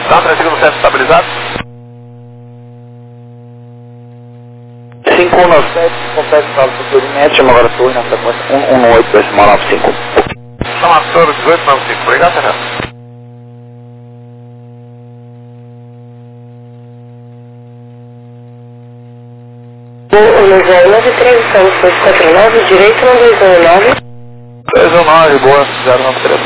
Tá, 357 estabilizado. 517, complete o saldo procedimento, chama agora a torre na sequência 118,95. Chama a torre 1895, obrigado, Fernando. O 93, estamos 249, direito no 219. 319, boa, 093.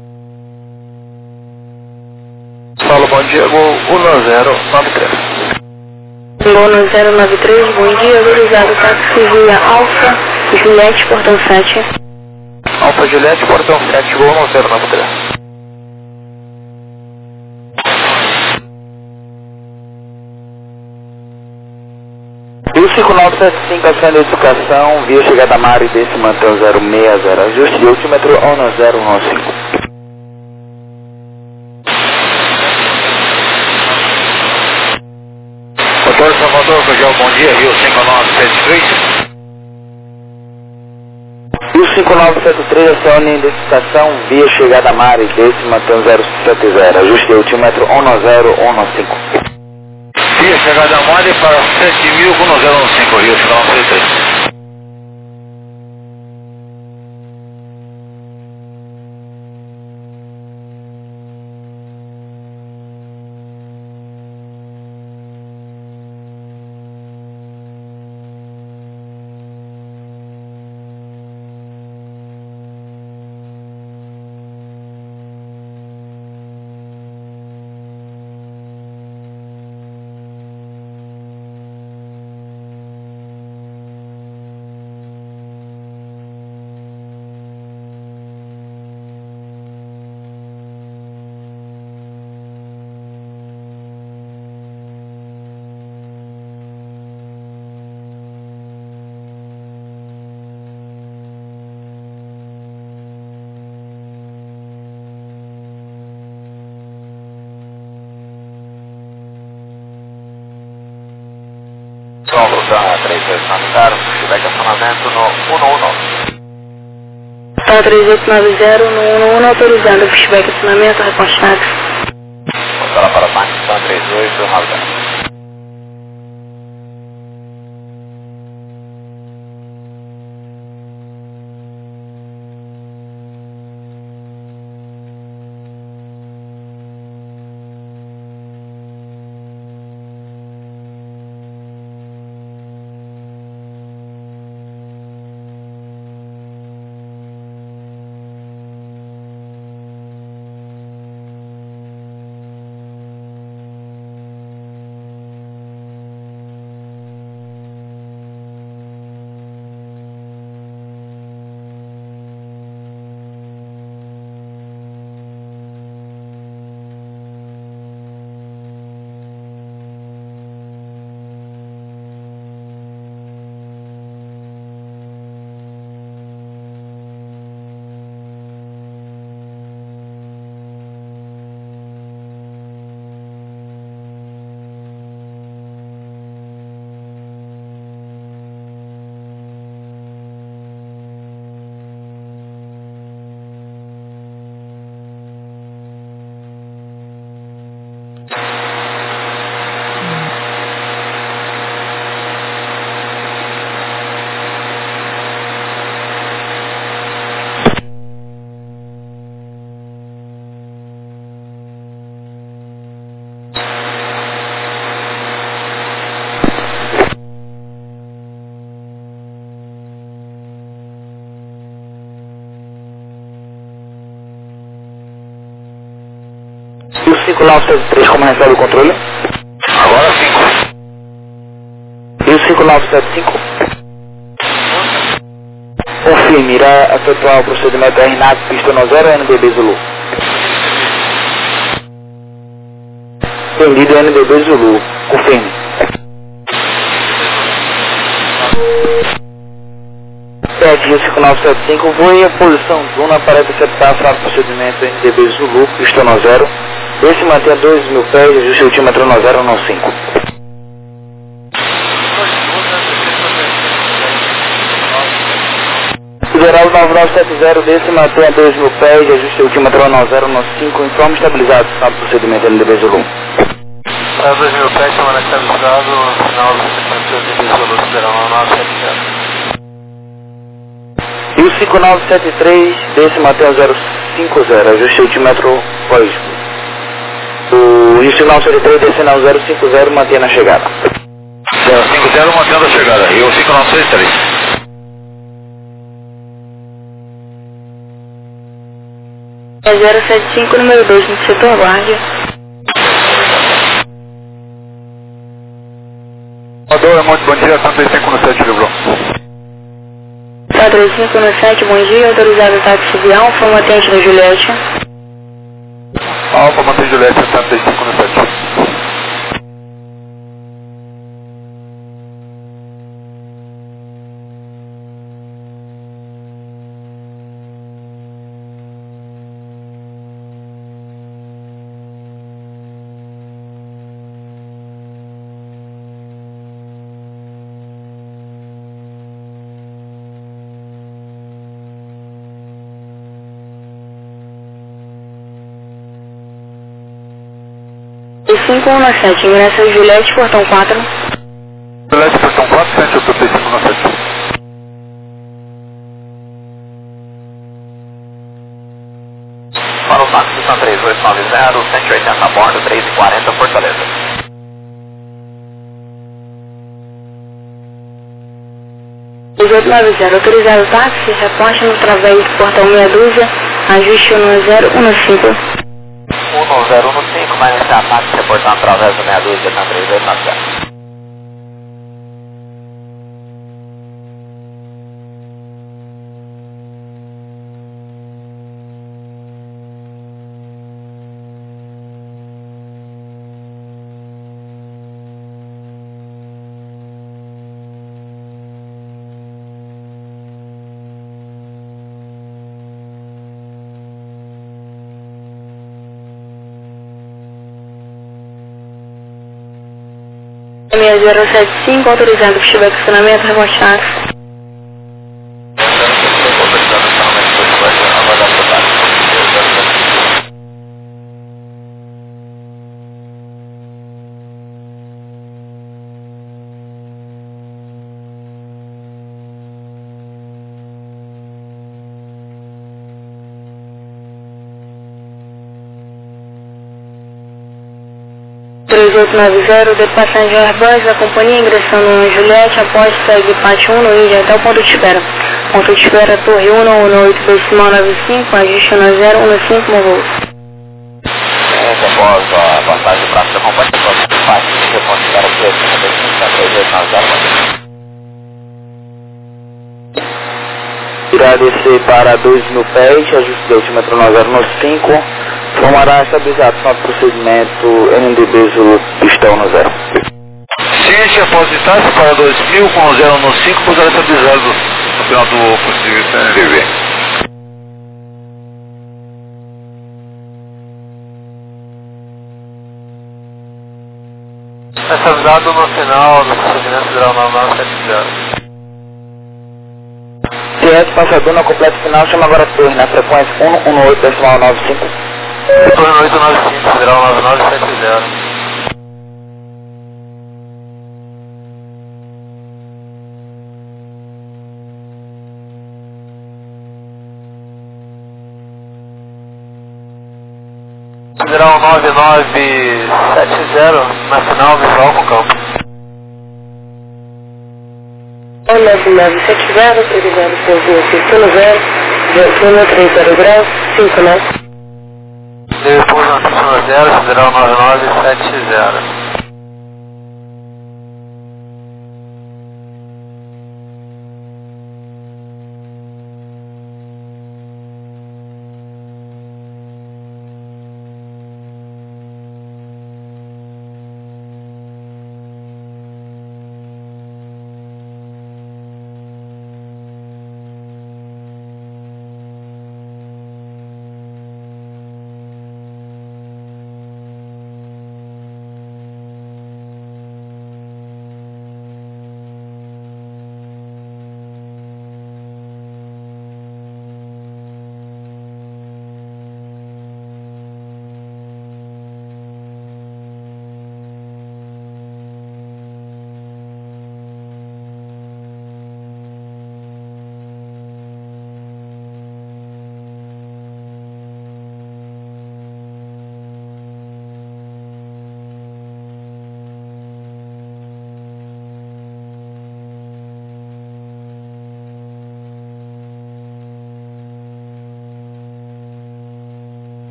Fala, bom dia, gol 1093. Bono 093, bom dia, autorizado táxi via Alfa, Juliette, portão 7. Alfa Juliette, portão 7, gol 1093. E o 5975, acende a educação, via chegada a Mari, desse mantém o 060, ajuste de ultímetro 1015. Motor Salvador, Cojal, bom dia, Rio 5973. E o 5973, acione a identificação, via chegada a Mari, desse mantém o 070, ajuste de ultímetro 1015. Via chegada a Mari para 7.000 com 1015, Rio 5973. Solo da 3890, pushback acionamento no 119. Tá 3890 no 111, autorizado pushback acionamento, repostado. Voltar para Pakistan 3890. E o 5973, como recebe o controle? Agora 5. E o 5975? Confirme, irá efetuar o procedimento RNAC pista no 0 NDB Zulu. Entendido NDB Zulu. Confirme. Pedinho 5975, voe em posição Zuna para interceptar a procedimento NDB Zulu, pista no 0. Esse mantém 2.000 pés, ajuste o ultímetro no 015. Geral 9970, desce, mantenha 2.000 pés, ajuste altímetro 9015, informe estabilizado, sinal do procedimento NDB Zulu. 2.000 pés, chamando estabilizado, sinal do procedimento NDB Zulu, Federal 9970. E o 5973, desce, mantenha 050, ajuste altímetro lógico. O 5973, descendo ao 050, mantenha na chegada. 050, mantendo a chegada. E o 5963? É 075, número 2, no setor guarda. Salvador, muito bom dia, Santa 3517, Livrou. Tá 3517, bom dia, autorizado táxi de Alfa, mantente da Juliette. Alfa, mantém Juliette, Santa 3517. E 5117, ingresso Juliette, portão 4. Juliette, portão 4, frente ao 3517. Para o táxi Santa 3890, 180 a bordo, 3h40, Fortaleza. Autorizado táxi, reporte no através do portão meia dúzia, ajuste no 015. 1015, vai iniciar táxi reportando através do meia dúzia, Santa 3890. M075, autorizado para estiver estacionamento, remontado. De passagem Airbus da companhia ingressando no Juliette após segue parte 1 no Índia até o ponto de espera. Ponto de espera Torre 1 no 825, ajuste no 015 no voo. Após a passagem para a companhia, parte de ponto de espera 3890. Irá descer para 2.000 pés, ajuste de altímetro 9015, formará estabilizado no procedimento NDB Zulu, pistão no 0. Ciente após distância para 2000 com 0 no 5, poderá estabilizado no final do procedimento NDB. Estabilizado no final do procedimento geral 9970. TS passador no completo final, chama agora torre na frequência 118.95. Torre 895, Federal 9970. Federal 9970, na final visual com campo. 9970, autorizado por via 510, clima 30 graus, 5, né? Depois na pista 0, Federal 9970.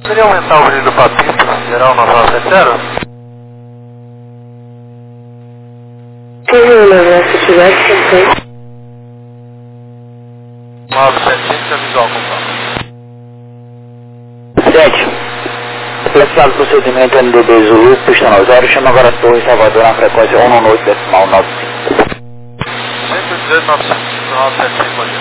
Poderia aumentar o brilho do papito geral 970? Se tivesse, sempre. 975 é visual completo. 7. Complexado procedimento NDB Zulu, pista 0, chama agora a Torre Salvador na frequência 198.95. 118, 975, bom dia.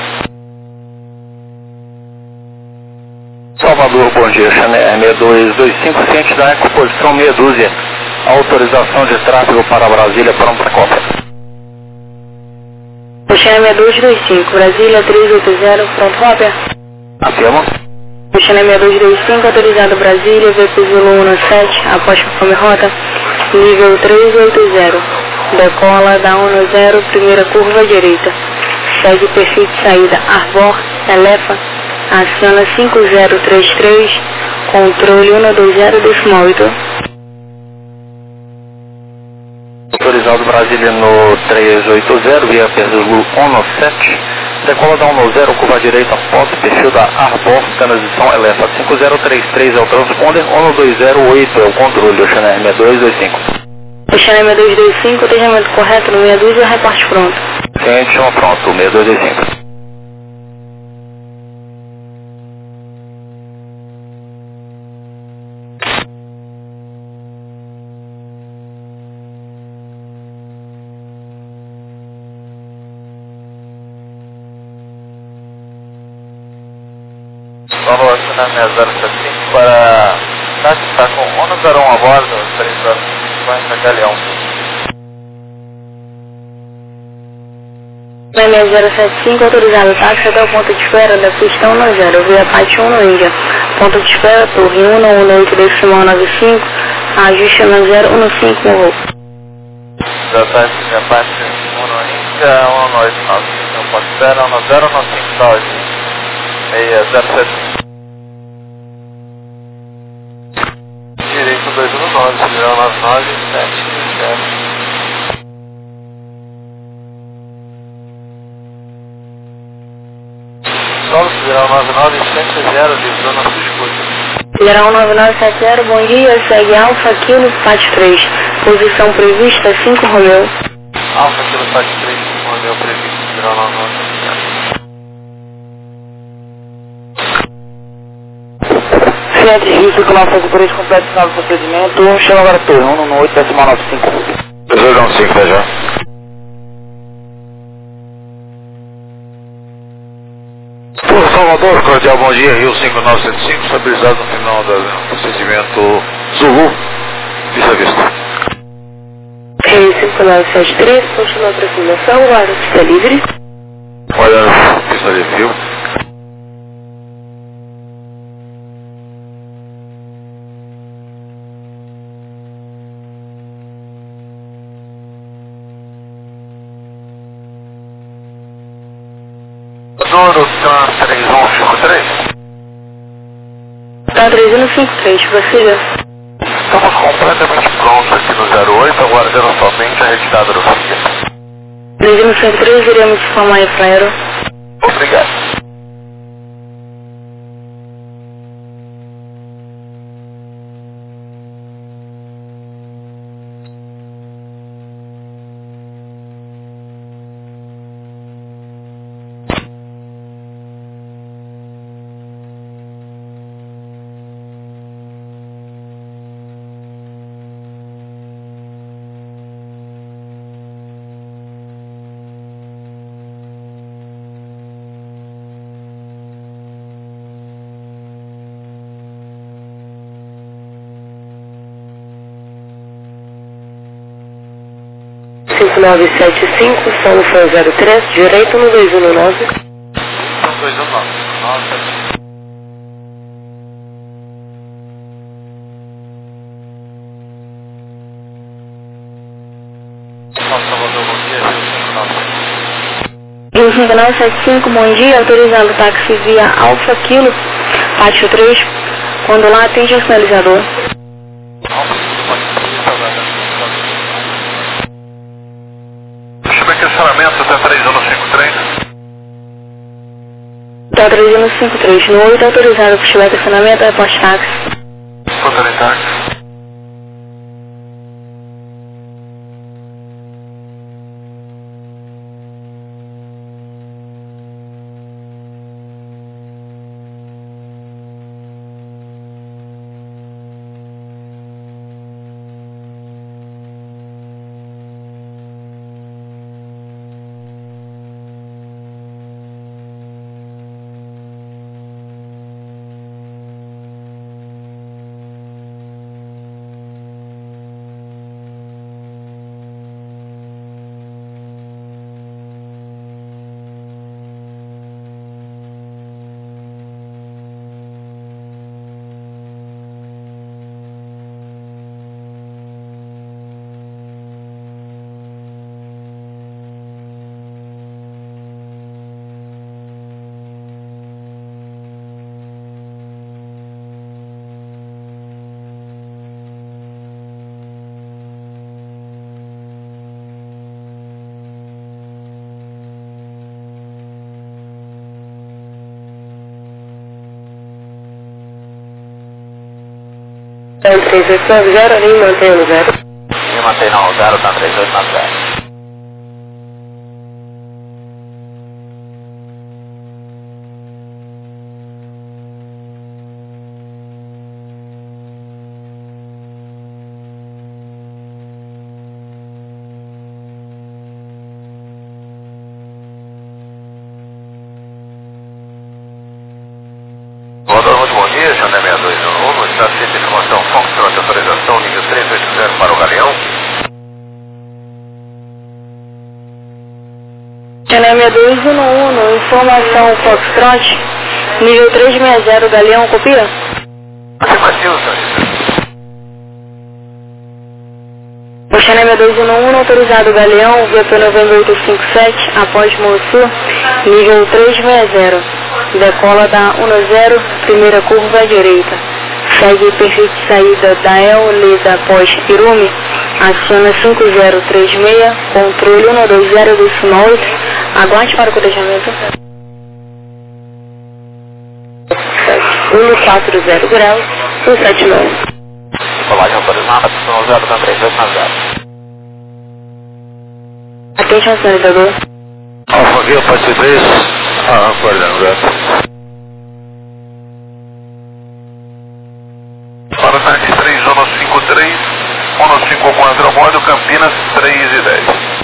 Salvador, bom dia, Chanel 6225, ciente da Ecoposição meia dúzia, autorização de tráfego para Brasília, pronto para cópia. Chanel 6225, Brasília 380, pronto, cópia. Afirma. Chanel 6225, autorizado Brasília, VP Zulu 17, após conforme rota, nível 380, decola da 10, primeira curva à direita, segue perfil de saída Arbor, Elefa, aciona 5033, controle 120.8. Autorizado Brasília no 380, via Zulu 17, decola da 10, curva à direita, após perfil da Arbor, transição Elefa, 5033 é o transponder, 120.8 é o controle, o Chanel 6225. O Chanel 6225, atendimento correto no meia dúzia, reporte pronto. Ciente, chama pronto, 6225. Vamos assinar 6075 para táxi está com 101 a bordo, 3h50 Galeão. 6075, autorizado táxi até o ponto de espera da pista 10, via Pátio 1 no Índia. Ponto de espera, Torre 118.95, ajuste 1015 no Da táxi da Pátio 1 no Índia, 199, então pode espera 1015 dólares, 607. Direito 219, geral 99770. Solo geral 9970, divisão na sua escuta. Geral 9970, bom dia, segue Alfa Kilo Pátio 3, posição prevista 5 Romeu. Alfa Kilo Pátio 3, 5 Romeu previsto, geral 9970. Ciente, registro que o nosso por esse completo final do procedimento, chama agora a Torre 118.95. 215, tá já. Por Salvador, cordial bom dia, Rio 5975, estabilizado no final do procedimento Zulu, vista a vista. Rio 5973, continua a aproximação, guarda pista livre. Olha, pista livre, viu? Douro Tran 3153. Tá 3153, prossiga. Estamos completamente prontos aqui no 08, aguardando somente a retirada do foguete. 3153, iremos informar aí para aero. Obrigado. Cinco 975, São Luciano 03, direito no 219. Então 219. Nossa. Salvador, bom dia, Rio 5975. Rio 5975, bom dia, autorizando o táxi via Alfa Kilo, Pátio 3, quando lá atende o sinalizador. Estacionamento até 3153. Tá 3153, no 8 autorizado para estiver estacionamento, é pós-táxi. Contato em táxi. Então, 3890, nem mantém no 0. Me mantém no 0, tá 3890. Rodando muito bom dia, Xandé 6211, está aceita informação Foxtrot, autorização nível 380 para o Galeão. Xandé 6211, informação Foxtrot, nível 360, Galeão, copia? Afirmativo, senhorita. O Xandé 6211, autorizado Galeão, VP 9857, após Sul, nível 360. Decola da 10, primeira curva à direita. Segue perfil de saída da El, Leda após Irume. Aciona 5036, controle 120,8. Aguarde para o codejamento. 140 graus, 179. Colagem autorizada, no 0, tá 3890. Atenção, sinalizador. Alfa Guia, parte 3, aguardando, gato. Para táxi 3153, 154 bordo, Campinas 3:10.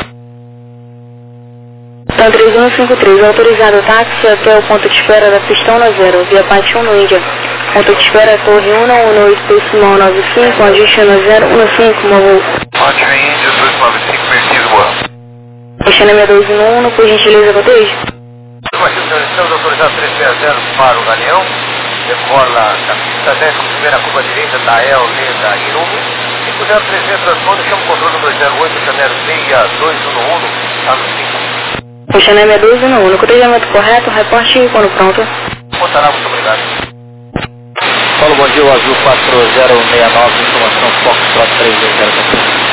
Então, 3153, autorizado táxi até o ponto de espera da Pistão na 0, via Pátio 1 no Índia. Ponto de espera Torre 118, decimal 95, ajuste na 015, Morro. Pátio Índia 295, Merquise, Boa. Xandé 6211, por gentileza, cotejo. Afirmativo, senhor, estamos autorizados 360 para o Galeão. Decola da pista 10, primeira curva direita da El, Leda, Irume. 50300, transponder, chama o controle 208, Xandé 6211, está no 5. O Xandé 6211, cotejamento correto, reporte quando pronto. Contará, muito obrigado. Paulo, bom dia, o Azul 4069, informação Foxtrot 320.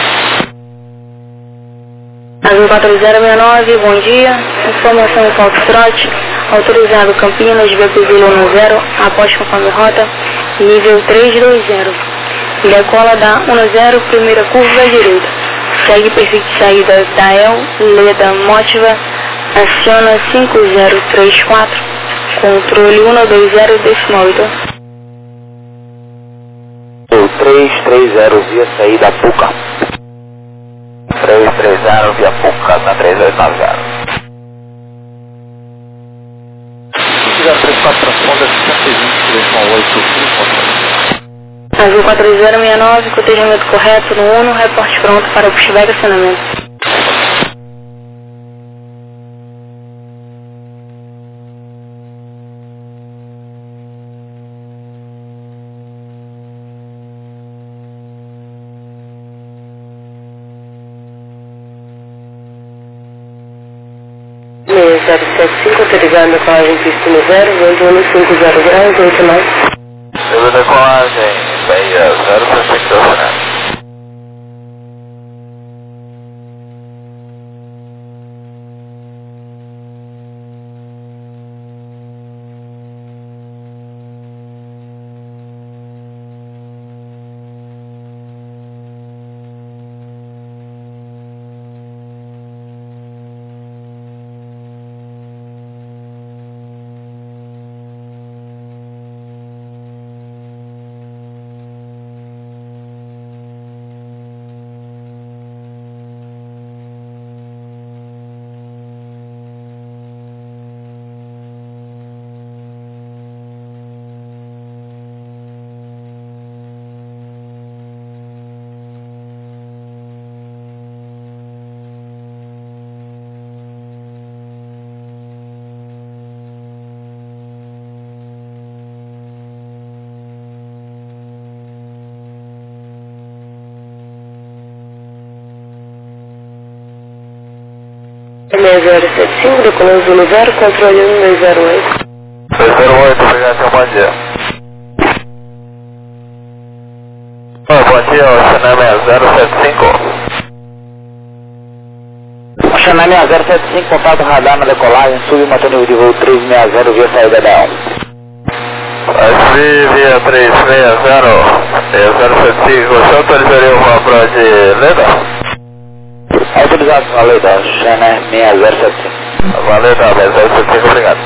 Azul 4069, bom dia. Informação Foxtrot, autorizado Campinas, VP 10, após conforme rota, nível 320. Decola da 10, primeira curva à direita. Segue perfil de saída da El, Leda, Motiva, aciona 5034, controle 120,8. 330 via saída Puca. 330 via Puca na 3890. 5034 transponda 120, Azul 4069, cotejamento correto no 1, reporte pronto para o pushback acionamento. Meia 075, autorizando a colagem pista no 0, vento 150 graus, 89. Pela decolagem, 60, né? 3075, decolando Zulu 0, controle 1208. 208, obrigado, tenha um bom dia. Bom dia, Oceaná 6075. Oceaná 6075, contato radar na decolagem, submantendo o nível de voo 360 via saída da 1. Via 360, 075, você autorizaria o voo para de Leda? Autorizado, valeu, da Oceaná 6075. Valeu, da 6075, obrigado.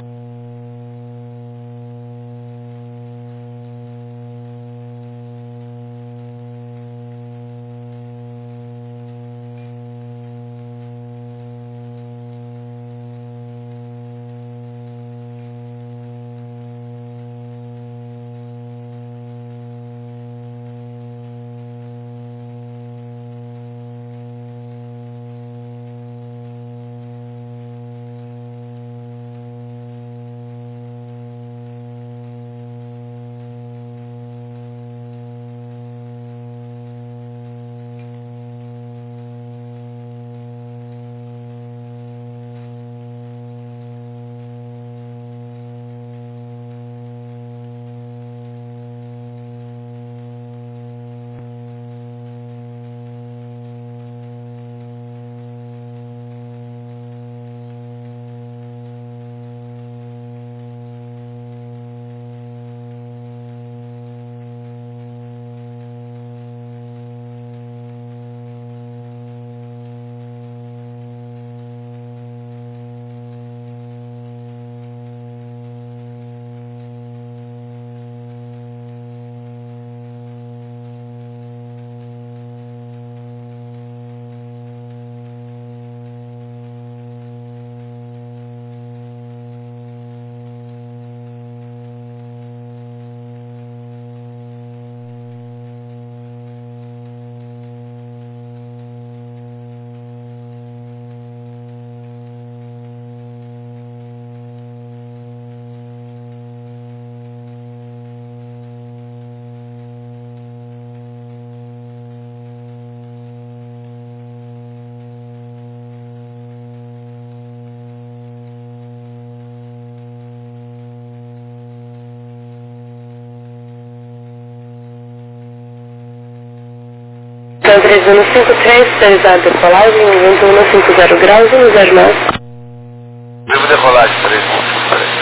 Então, 3153, finalizado a decolagem, vento 150 graus, 109. Vivo decolagem, 3153.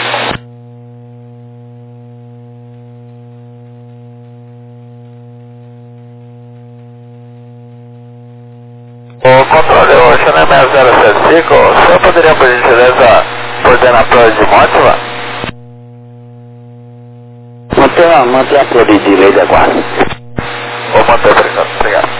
O controle Oceaná 6075, o senhor poderia, por gentileza, poder na prova de Mótiva? Manter a prova de lei de aguardo. Vou manter, obrigado.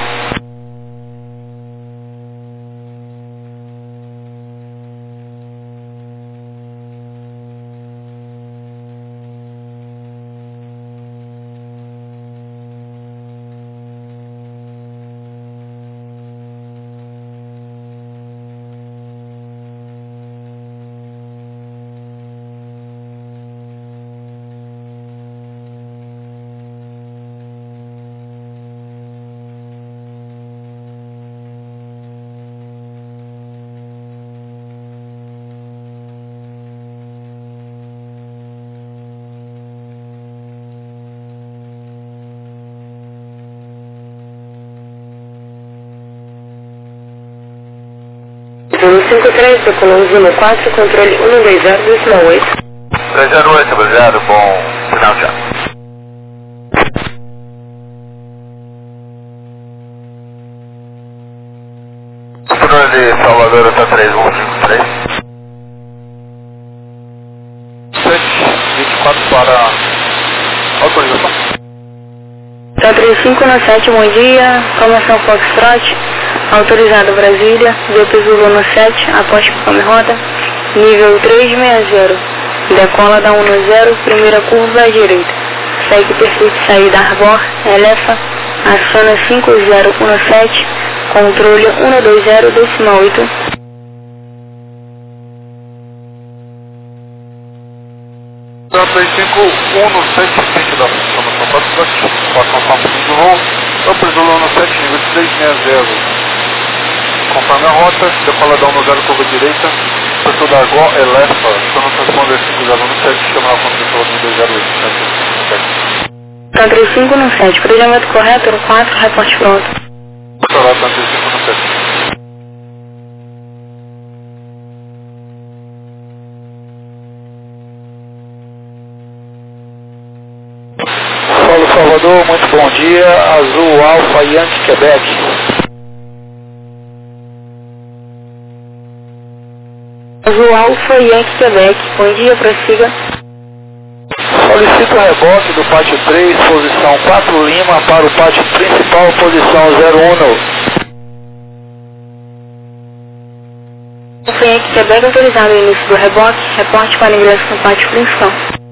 Zulu 53, decolando Zulu 4, controle 120, decimal 8. 308, obrigado, bom final de ano. Controle de Salvador, está 3153. 724 para autorização. Tá 3517, bom dia, formação Foxtrot, autorizado Brasília, VP Zulu 7, aposte conforme rota, nível 360, decola da 10, primeira curva à direita, segue perfeito saída Arbor, Elefa, aciona 5017, controle 120, decimal 8. Tá 3517 da formação Foxtrot, passam do voo, Upper Zulu 7, nível 360. conforme a rota, decoladão no 0, curva direita, perfil da GO, Elefa, então transponder 5017, chama a condutora no 208, 3517. 3517, cruzamento correto, 4, reporte pronto. Restaurante 3517. Paulo Salvador, muito bom dia, Azul Alfa Yankee Quebec. Azul Alfa Yankee Quebec, bom dia, prossiga. Solicito o rebote do pátio 3, posição 4 Lima, para o pátio principal, posição 01. Alfa Yankee Quebec autorizado o início do rebote, reporte para ingresso no pátio principal.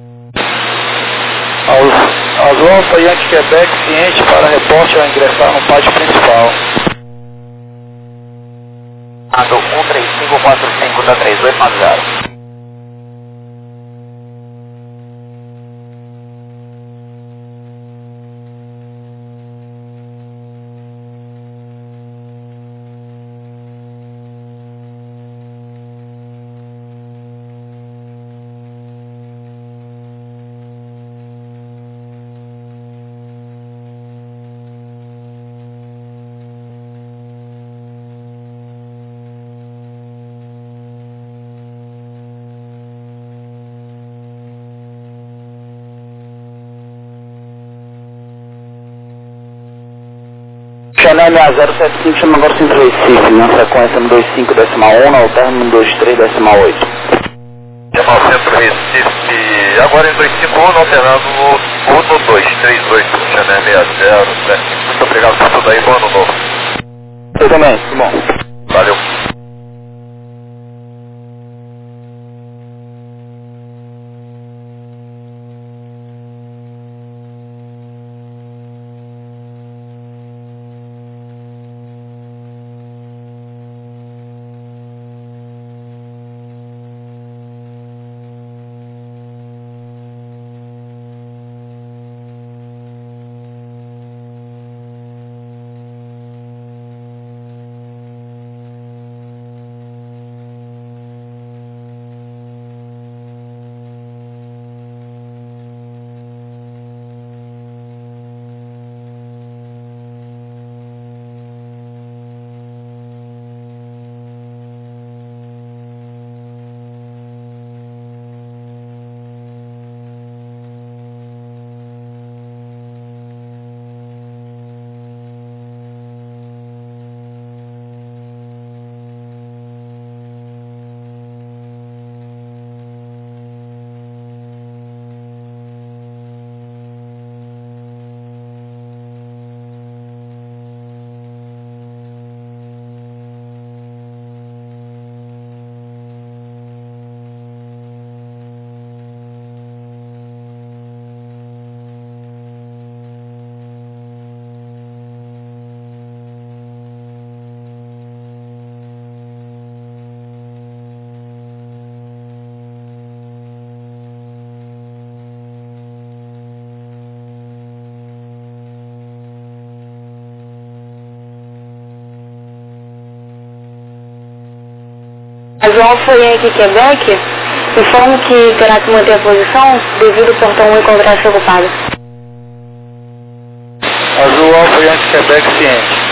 Azul Alfa Yankee Quebec, ciente para reporte ao ingressar no pátio principal. Ando 13545 da 3890. Chanel 6075, chama agora Centro Recife, na sequência no 25 decimal 1, ao término no 23 decimal 8. Chama o Centro Recife, agora em 251, alternando no 1238, Chanel 6075. Muito obrigado por tudo aí, bom ano novo. Eu também, tudo bom. Valeu. Azul Alfa Yankee Quebec, informo que terá que manter a posição devido ao portão 1 encontrar-se ocupado. Azul Alfa Yankee Quebec, ciente.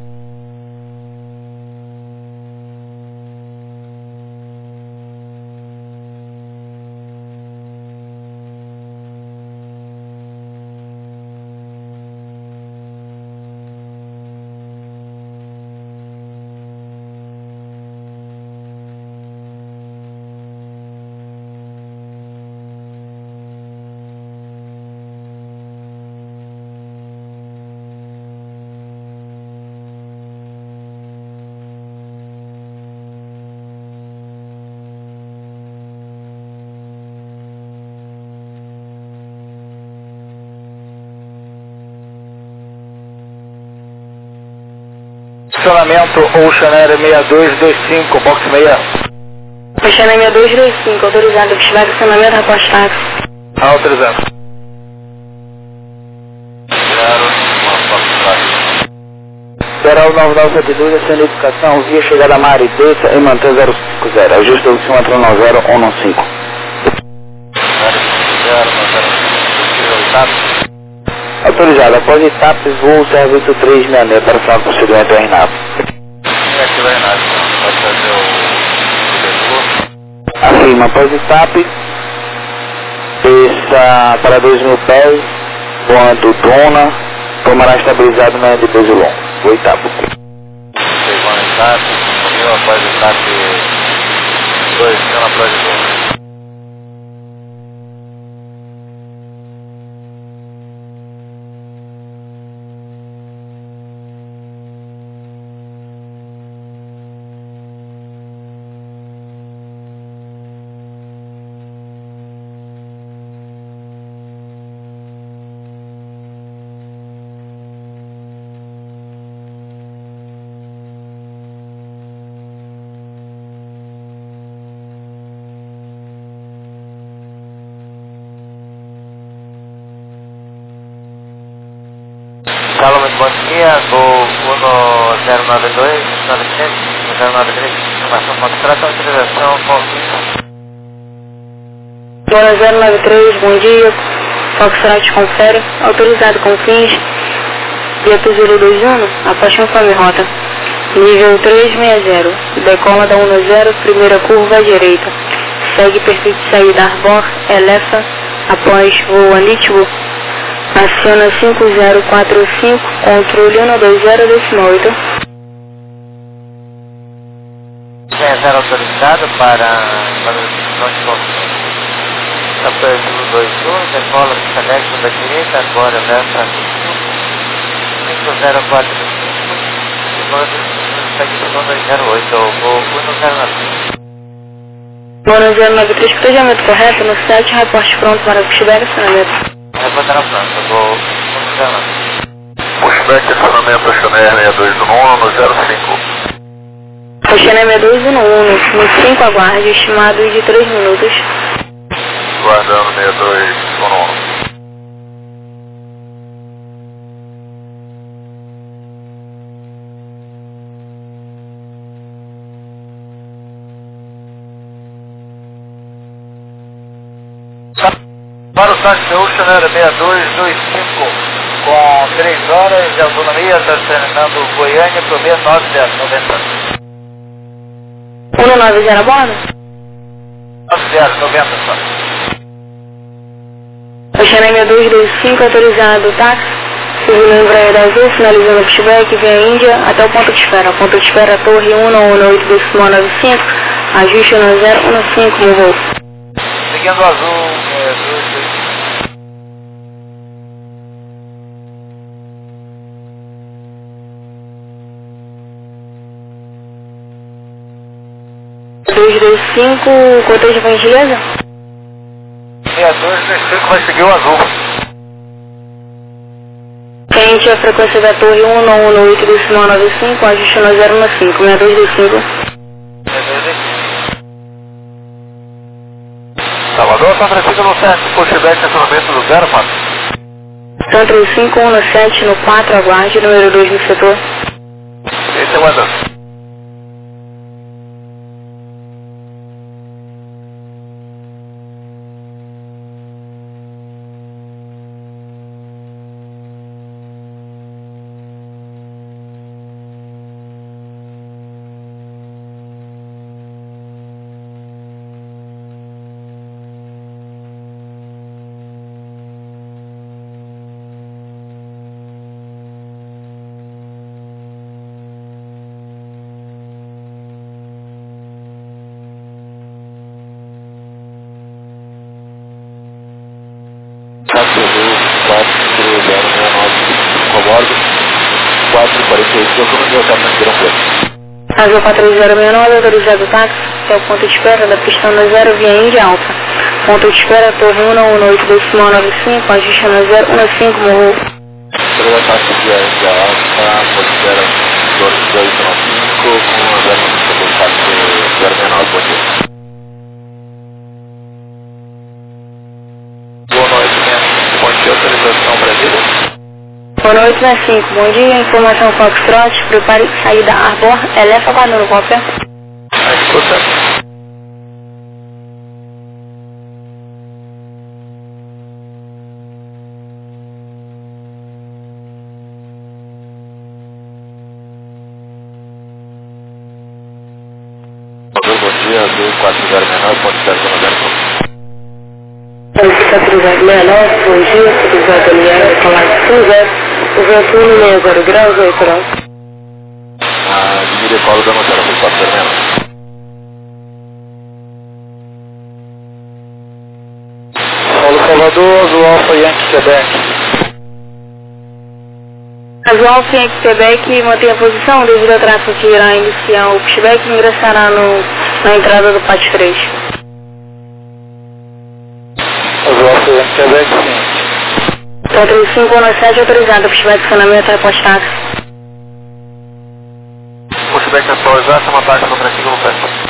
Estacionamento Oceanair 6225, box 6. Oceanair 6225, autorizado. Estiver estacionamento, reporte táxi. Autorizado. Esperar o 9972, essa identificação via chegada a Marideta e manter 050. Ajuste do cilindro 19015. Autorizado, após etapa, voo serviço 366 para falar com o procedimento Renato. Aqui vai Renato, pode fazer o... Afirma, após etapa, desça para 2.000 pés, quanto Dona, tomará estabilizado na de peso longo. O etapa. Segundo etapa, após etapa 2.000 na prova de Dona. Fala, muito bom dia, Gol 1092, 97, 093, informação contrato, autorização, Fox. 1093, bom dia, Foxtrot confere, autorizado com fins de Episódio 21, após conforme rota, nível 360, decola da 10, primeira curva à direita, segue perfil de saída Arbor, Elefa, após voo Anítio, aciona 5045, controle 120,8. 0 autorizado para manutenção de confiança. Aperto 21, decola pista 10 da direita, agora leva 5045, segue segundo 08, vou 109. 1093, planejamento correto, no 7, reporte pronto para Pushback, acionamento. Reportar na planta, vou 109. Pushback, acionamento Chanel 6211 no 05. Chanel 6211, no 5 aguarde, estimado de 3 minutos. Guardando 6211. Para o táxi Ocean era 6225, com 3 horas de autonomia, está terminando Goiânia para o 69090. 190 a bordo? 9090 só. Chanel 6225, autorizado, táxi. Seguindo em Praia da Azul, finalizando o pushback, vem a Índia até o ponto de espera. Ponto de espera, torre 118 do Simão 95, ajuste 1015 no voo. Seguindo o azul, cinco, cotejo de gentileza? 6225 vai seguir o azul. Quente a frequência da torre 118 do Simão 95, ajuste 1015, 6225. Salvador, São Francisco no 7, pushback, estacionamento do 04. São 3517 no 4, aguarde, número 2 no setor. Esse é o andando. Azul 4069, autorizado táxi, que é o ponto de espera da pista 0 via Índia Alfa. Ponto de espera, torre 118 do Simão 95, ajuste 1015 morro. Autorizado táxi via Índia Alfa, ponto de espera 2295, com 069, bom dia. Boa noite, bom dia, autorização Brasília. Boa noite, 65. Bom dia, informação Foxtrot, prepare saída Arbor, Elefa aguardando cópia. Escuta. Bom dia, Azul 4069, ponto 090. Azul 4069, bom dia, autorizado Daniel, decolagem 50, o vento 160 graus, 8 graus. De decola da 04069. Paulo Salvador, Azul Alfa Yankee Quebec. Azul Alfa Yankee Quebec mantém a posição devido ao tráfego que irá iniciar o pushback e ingressará na entrada do pátio 3. Azul Alfa Yankee Quebec, sim. Então 3517 autorizado, pushback funcionamento repostados. Pushback atualizado, uma taxa contra aqui no pé.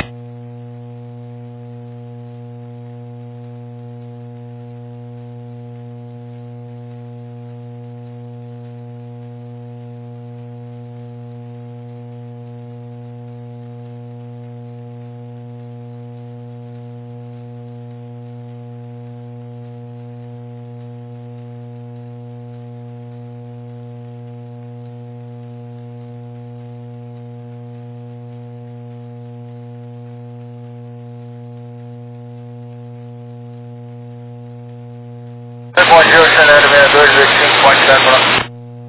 Bom dia, o Chanel 6225, pode estar pronto.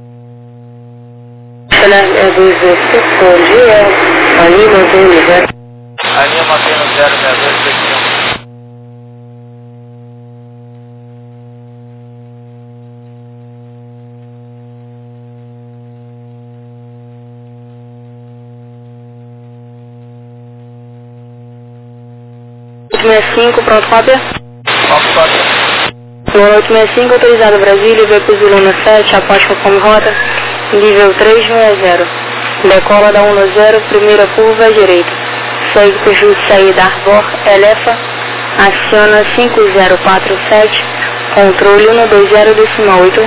Chanel 6225, bom dia, a linha mantém no 0. A linha mantém no 06225. Pronto, cópia? Pronto, cópia. Boa noite, 65, autorizado Brasília, veículo Luna 7, após conforme rota, nível 360. Decola da 10, primeira curva à direita. Segue por juiz de saída Arbor, Elefa, aciona 5047, controle 120,8.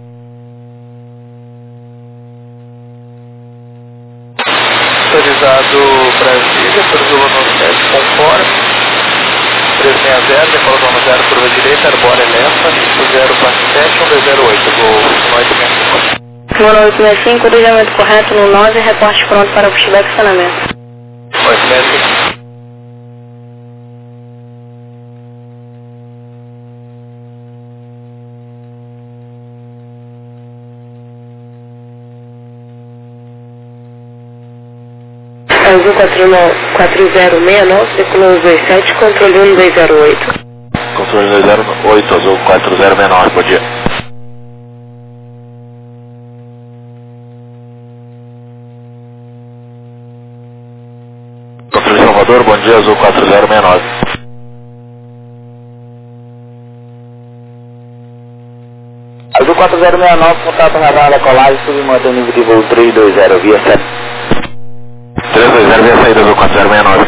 Autorizado Brasília, autorizou Luna 7, conforme. 360, decola da 10, curva direita, Arbor, Elefa, 5047, 120,8. Vou noite 65. Boa noite, 65, ordenamento correto no 9, reporte pronto para o pushback funcionamento. 865. Azul 4069, decolou 27, controle 1208. Controle 208, Azul 4069, bom dia. Controle Salvador, bom dia, Azul 4069. Azul 4069, contato radar da colagem, submantém nível de voo 320 via 7. 320 via saída, Azul 4069.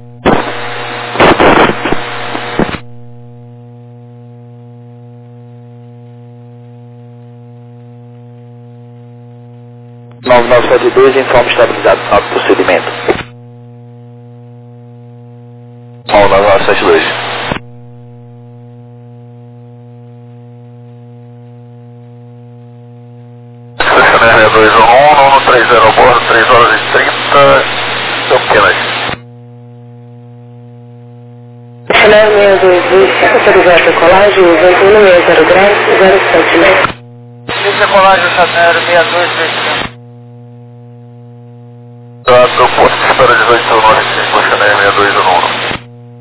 Nove 972, informe estabilizado no procedimento. 9972. Estacionário 211, 130 bordo, 3 horas e 30, Campinas. Chanel 6225, autorizado decolagem, vento 160 graus, 07 metros. Decolagem, Chanel 6225. Do ponto de espera 1895, Chanel 6211.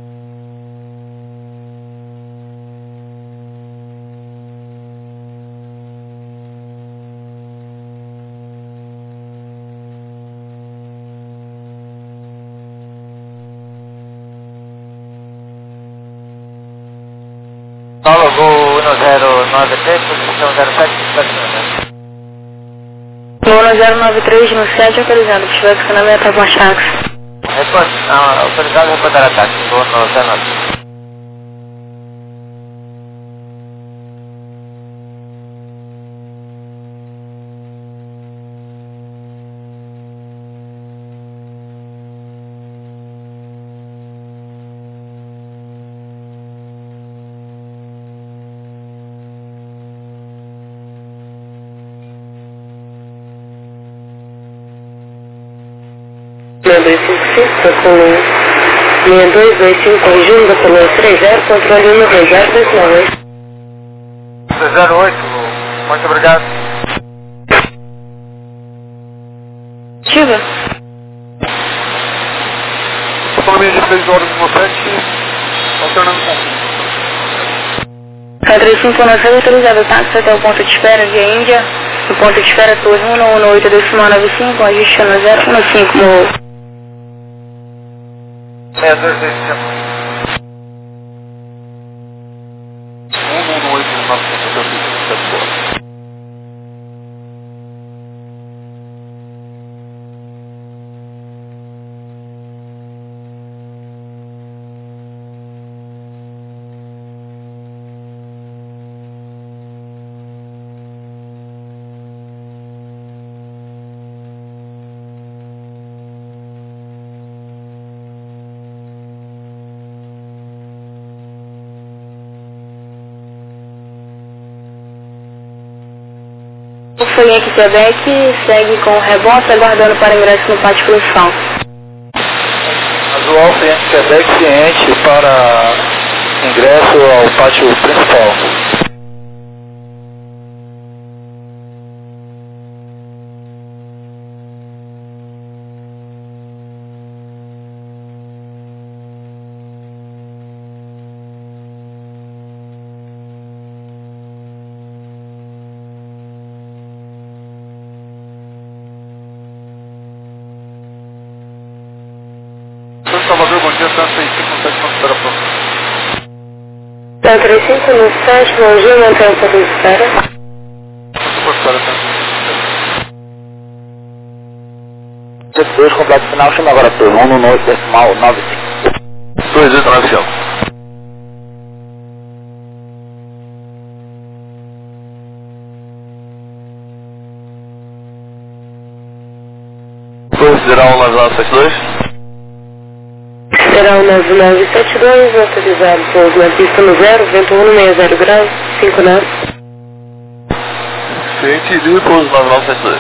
Paulo, voo 1093, posição 07, estacionamento. Luna 093 no 7, autorizado pushback funcionamento repostados. Autorizado reportar ataque, voo no 09. veículo 6225, corrigindo pelo 30, controle 12029. 208, muito obrigado. Ativa. Autonomia de 3 horas no 7, alternando com. 3516 autorizado o táxi até o ponto de espera via Índia. No ponto de espera, torre 118.95, ajuste no 015, morro. 6225. 118.95. O Foyenque Quebec segue com o rebote aguardando para ingresso no pátio principal. Azul Foyenque Quebec ciente para ingresso ao pátio principal. Salvador, bom dia, Santa 3517, não espera pronto. 3517, bom dia, mantém o ponto de espera. Por espera, Santa. 2, completo final, chama agora por 118.95. 2895. Considerar o Lazar 72? Será o 9972, autorizado pouso na pista no 0, vento 160 graus, 5 knots. Ciente e pouso 9972.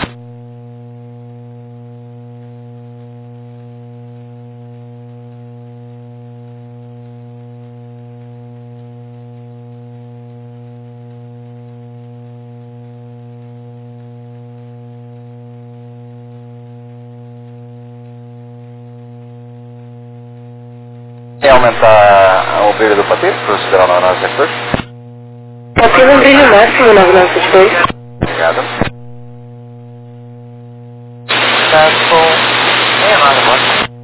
Quer aumentar o brilho do pateiro para considerar o 9972? Ativa um brilho máximo 9972. Obrigado. Tá com 69 agora.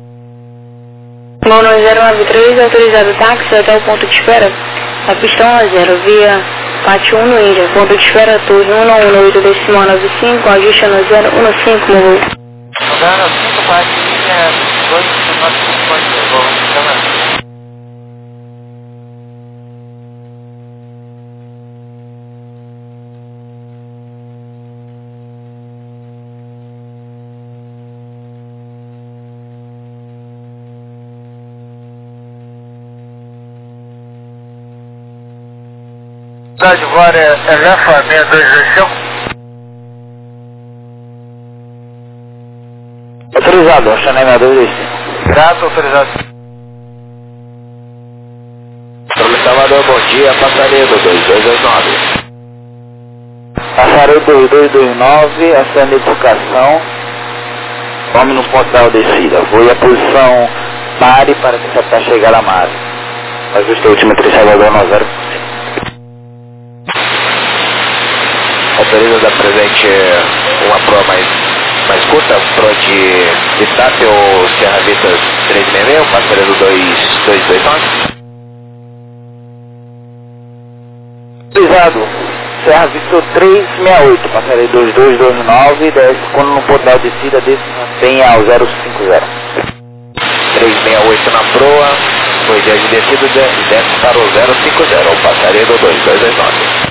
Mono 093, autorizado táxi até o ponto de espera. A pista 1 a 0, via pátio 1 no Índia. Ponto de espera, torre 118.95, ajuste no 015, morro. Agora 5 partes, 2 nós pode vou chamar. Cidade Vara é Rafa 6225. Autorizado, Chanel 6225. Grato, autorizado. Salvador, bom dia, passaredo 2229. Passaredo 2229, ação educação, tome no portal descida. Voe a posição pare para que você possa chegar a Mare. Ajuste a última 3 Salvador 90. Autoriza da presente uma proa mais curta, proa de TAP ou Serra Vitas 366, passaredo 2229. Autorizado, Serra Vitor 368, passarei 2229, desce quando no portal de descida, desce mantém ao 050. 368 na proa, foi dia de descida e desce para o 050, o passaredo 2229.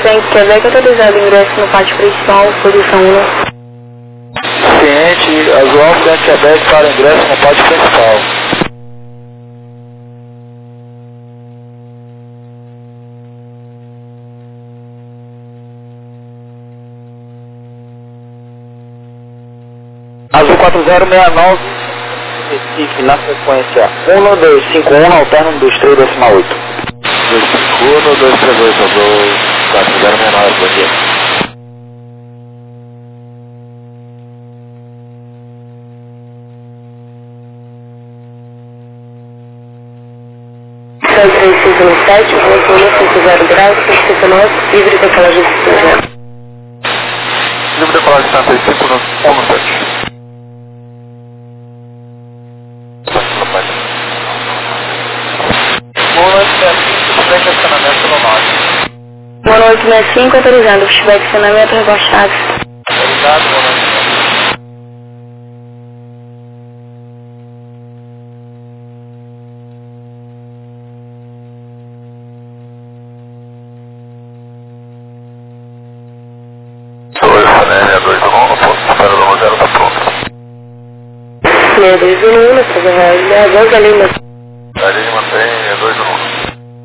Frank Quebec, autorizado ingresso no pátio principal, posição 1. Ciente, Azul Frank Quebec para ingresso no pátio principal. Azul 4069, Recife, na frequência 1251, alterno 23 decimal 8. 251, 238, Azul 4069, bom dia. São 3517, Rua 50 graus, 59, livre decolagem de São Livre decolagem de 35 no 17. Boa noite, 65, estacionamento no norte. Boa noite, 65, autorizado pushback estacionamento rebaixado. Obrigado, boa noite. Oi, Fanênia 2-1, posto espera do 0 tá pronto. 6211, na Casa Real, Rosa Lima. A gente mantém 2-1.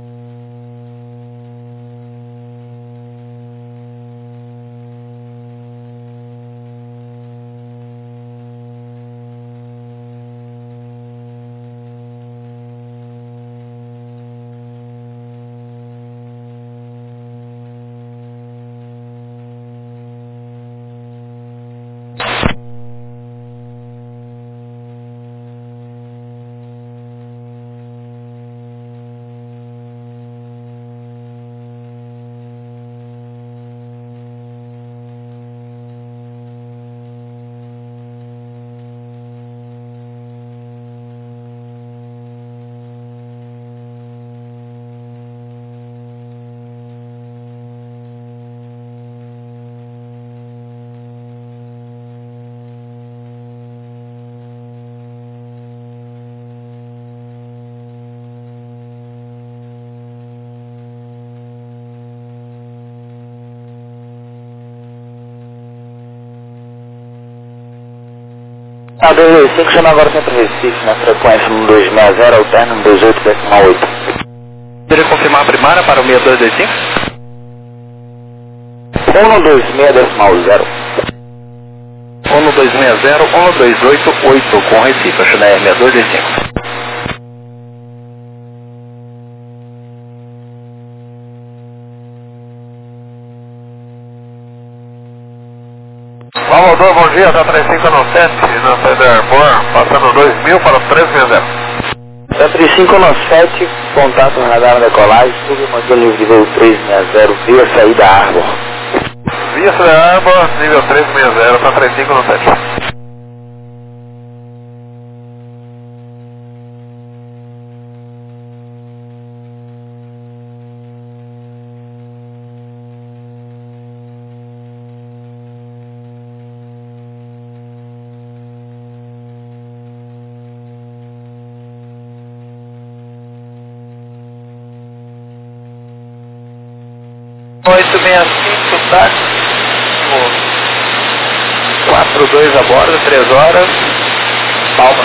A 225 chama agora sempre Recife, na frequência 1260, alterno 18,8. Poderia confirmar a primária para o 6225? 126,0. 1260, 1288 com Recife, a Chanel 6225. Salvador, bom dia, tá 3597, na saída Airborne, passando 2000 para 360. Tá 3597, contato no radar na decolagem, submodelo livre de voo 360, via saída Arbor. Via saída Arbor, nível 360, tá 3597. Oito 65, táxi, 42 a bordo, 3 horas, Palmas.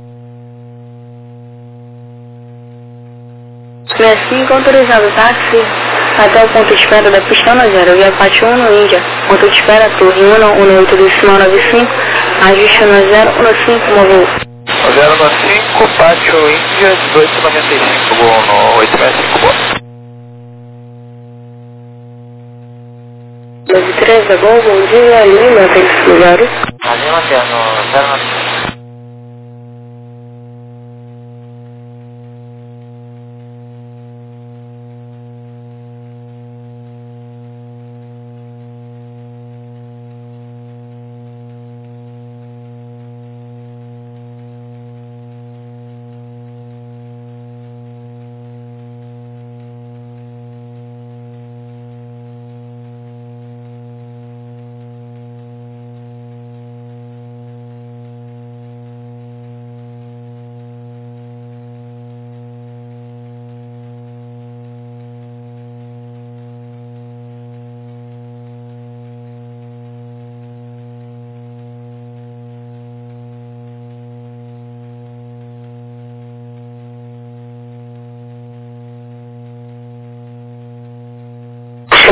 65, autorizado táxi até o ponto de espera da pista 10, via pátio 1 no Índia. Ponto de espera, torre 1, 18,95, ajuste 1015, móvel 095, pátio Índia, 1895, voo no 865, boa. 93 da Gol, bom dia, Lima, tem que lugar. Lima, que é no 095.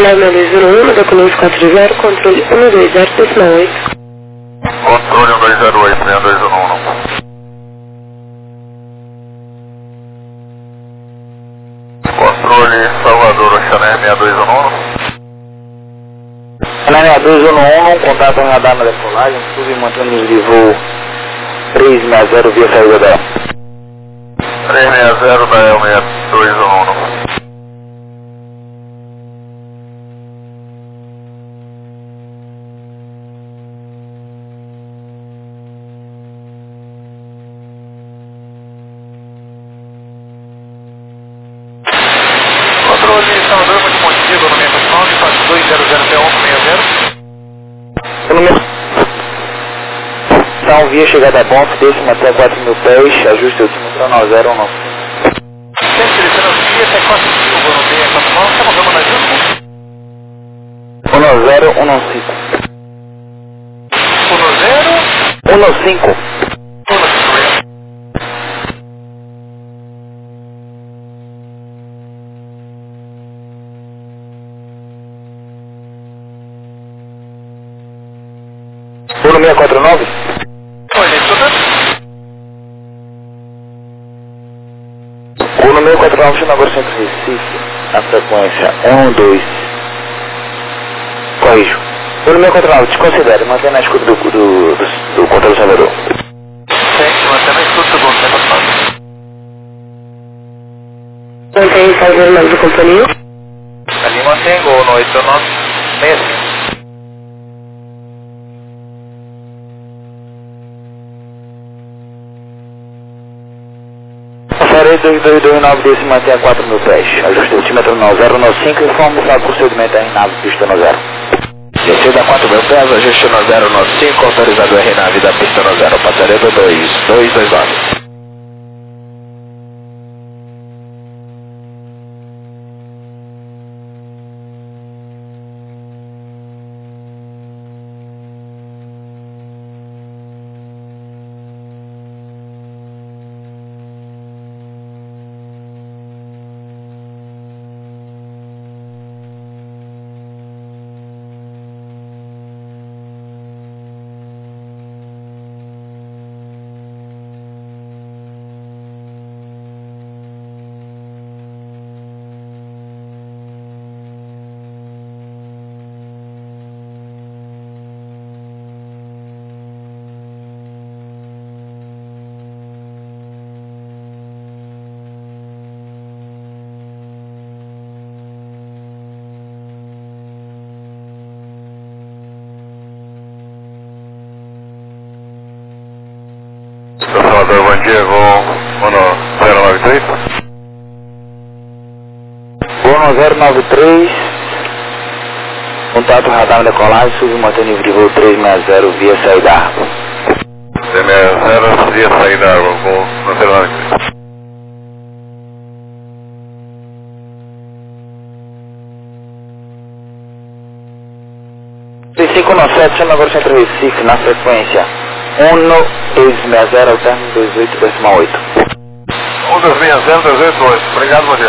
Aeronave 6211, documento 40, controle 120.8. Controle 1208, 6211. Controle Salvador, Oxané 6211. Oxané 6211, contato com radar na decolagem, submantendo de voo 360 via saída da 360 da El6211. Controle Salvador, muito contigo, no mesmo 9, 4200P160. Então, via chegada a bom, décimo até 4.000 pés, ajuste o tímetro 9015. Sempre selecionando via até 4.000, vou no meio, 4 mãos, estamos vamos na ajuste? 1015. 1015. Puro 649? Olha, tudo. Puro 649, chama agora centro Recife, a frequência 12. Corrijo. Puro 649, desconsidere, mantém na escuta do controle Salvador. Sim, mantém na escuta do controle Salvador. Mantém Salvador, nome da companhia? Ali mantém o no 8965. Farei 2229 desse mantém a 4.000 pés. Ajuste o tímetro 9015 e informe o procedimento em nave pista no 0. Descida a 4.000 pés, ajuste no 095, autorizado R nave da pista no 0, passaredo 2229. Salvador, bom dia, voo 1093. Voo 1093, contato radar na decolagem, submantendo nível de voo 360 via saída da água. 360 via saída da água, voo 1093. 3597, chama agora centro Recife, na frequência 1260 ao término 28,8. 1260, 288. Obrigado, bom dia.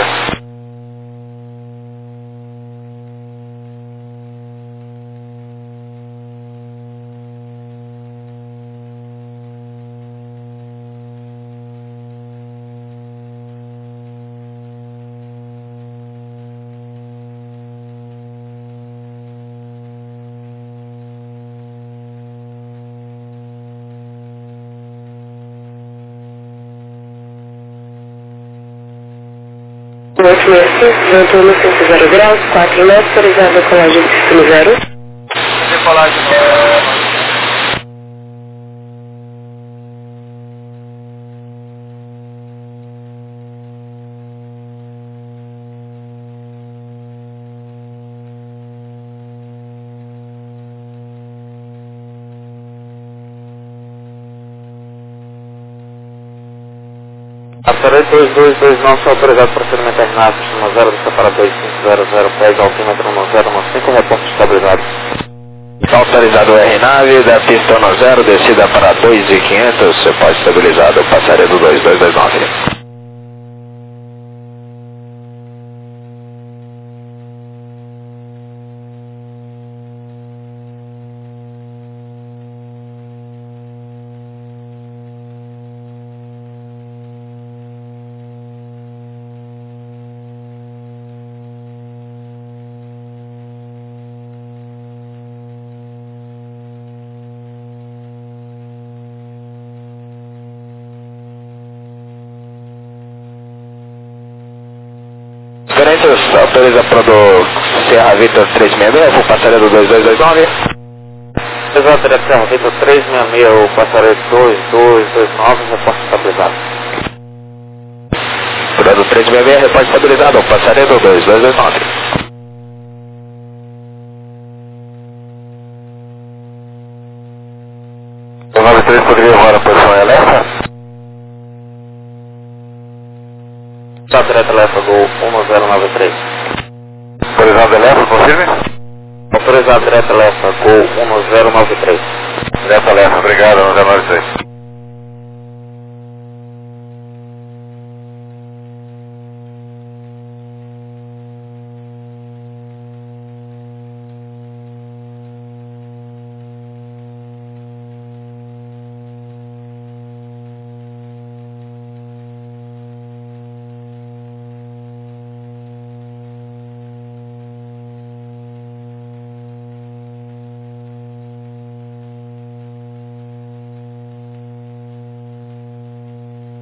Noite 65, Ventura 150 graus, 4 metros, autorizado a decolagem pista no 0. Decolagem no 0. Aparelho 2229 só autorizado para ser internado, sistema 0, está para 2500 pés, altímetro 1015, reporte estabilizado. Está autorizado o R-Nave da pista 10, descida para 2500, você pode estabilizado, passaredo 2229. Você autoriza para do Serra Vitor 366, o passaredo 2229? Autorizado direto Serra Vitor 366, o passaredo 2229, reporte estabilizado. Cuidado 366, reporte estabilizado, o passaredo 2229. 93 poderia voar a posição Elefa? Está direto Elefa, Gol 1093. Autorizado Elefa, confirme? Autorizado direto Elefa, Gol 1093. Direto Elefa, obrigado, 1093.